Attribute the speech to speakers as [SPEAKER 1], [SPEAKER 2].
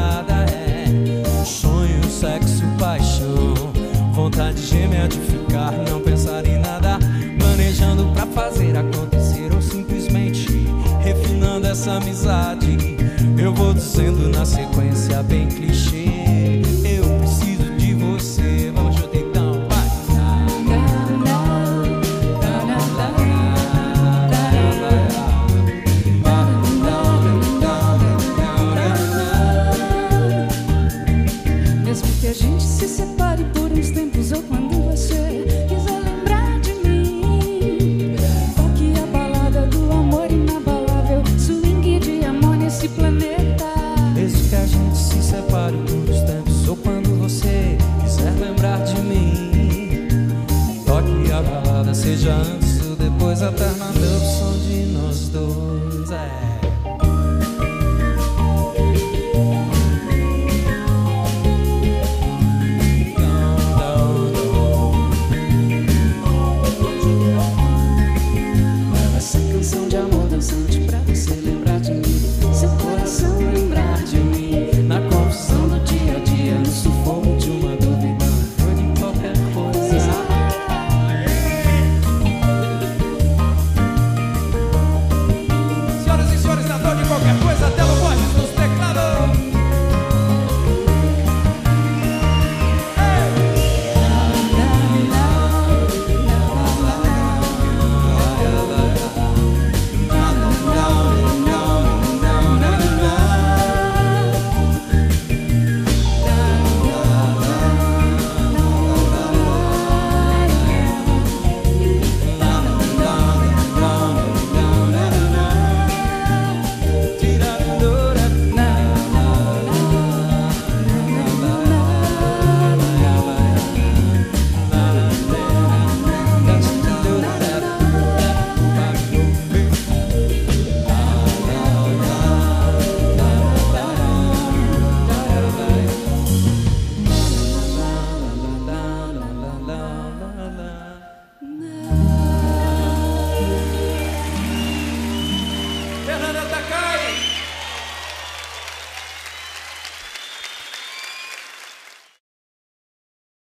[SPEAKER 1] nada. Sonho, sexo, paixão, vontade gêmea de ficar, não pensar em nada. Planejando pra fazer acontecer ou simplesmente refinando essa amizade. Eu vou dizendo na sequência bem clichê: eu preciso de você. Vamos junto então, vai.
[SPEAKER 2] Mesmo que a gente se separe por uns tempos, ou quando você quiser lembrar de mim, toque a balada do amor inabalável, swing de amor nesse planeta.
[SPEAKER 1] Mesmo que a gente se separe por uns tempos, ou quando você quiser lembrar de mim, toque a balada, seja antes ou depois, eterna meu